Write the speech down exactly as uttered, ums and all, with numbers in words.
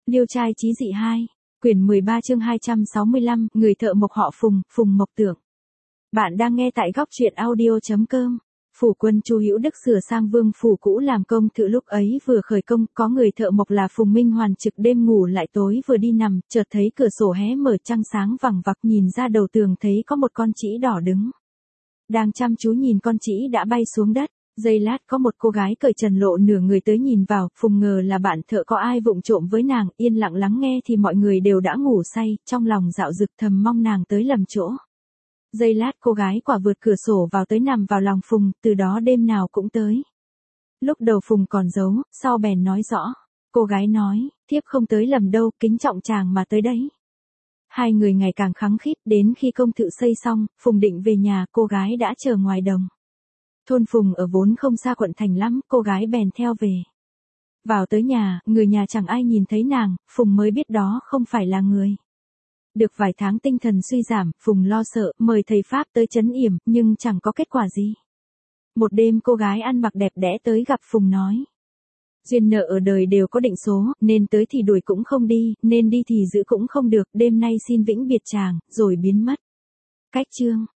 Liêu trai chí dị hai, quyển mười ba chương hai trăm sáu mươi lăm, người thợ mộc họ Phùng, Phùng Mộc Tưởng. Bạn đang nghe tại góc truyện audio chấm com. Phủ quân Chu Hữu Đức sửa sang vương phủ cũ làm công thự, lúc ấy vừa khởi công, có người thợ mộc là Phùng Minh Hoàn trực đêm ngủ lại, tối vừa đi nằm, chợt thấy cửa sổ hé mở, trăng sáng vằng vặc, nhìn ra đầu tường thấy có một con trĩ đỏ đứng. Đang chăm chú nhìn con trĩ đã bay xuống đất. Giây lát có một cô gái cởi trần lộ nửa người tới nhìn vào, Phùng ngờ là bạn thợ có ai vụng trộm với nàng, yên lặng lắng nghe thì mọi người đều đã ngủ say, trong lòng dạo dực thầm mong nàng tới lầm chỗ. Giây lát cô gái quả vượt cửa sổ vào tới nằm vào lòng Phùng, từ đó đêm nào cũng tới. Lúc đầu Phùng còn giấu, sau bèn nói rõ. Cô gái nói, thiếp không tới lầm đâu, kính trọng chàng mà tới đấy. Hai người ngày càng khăng khít, đến khi công thự xây xong, Phùng định về nhà, cô gái đã chờ ngoài đồng. Thôn Phùng ở vốn không xa quận thành lắm, cô gái bèn theo về. Vào tới nhà, người nhà chẳng ai nhìn thấy nàng, Phùng mới biết đó không phải là người. Được vài tháng tinh thần suy giảm, Phùng lo sợ, mời thầy Pháp tới trấn yểm, nhưng chẳng có kết quả gì. Một đêm cô gái ăn mặc đẹp đẽ tới gặp Phùng nói. Duyên nợ ở đời đều có định số, nên tới thì đuổi cũng không đi, nên đi thì giữ cũng không được, đêm nay xin vĩnh biệt chàng, rồi biến mất. Cách chương.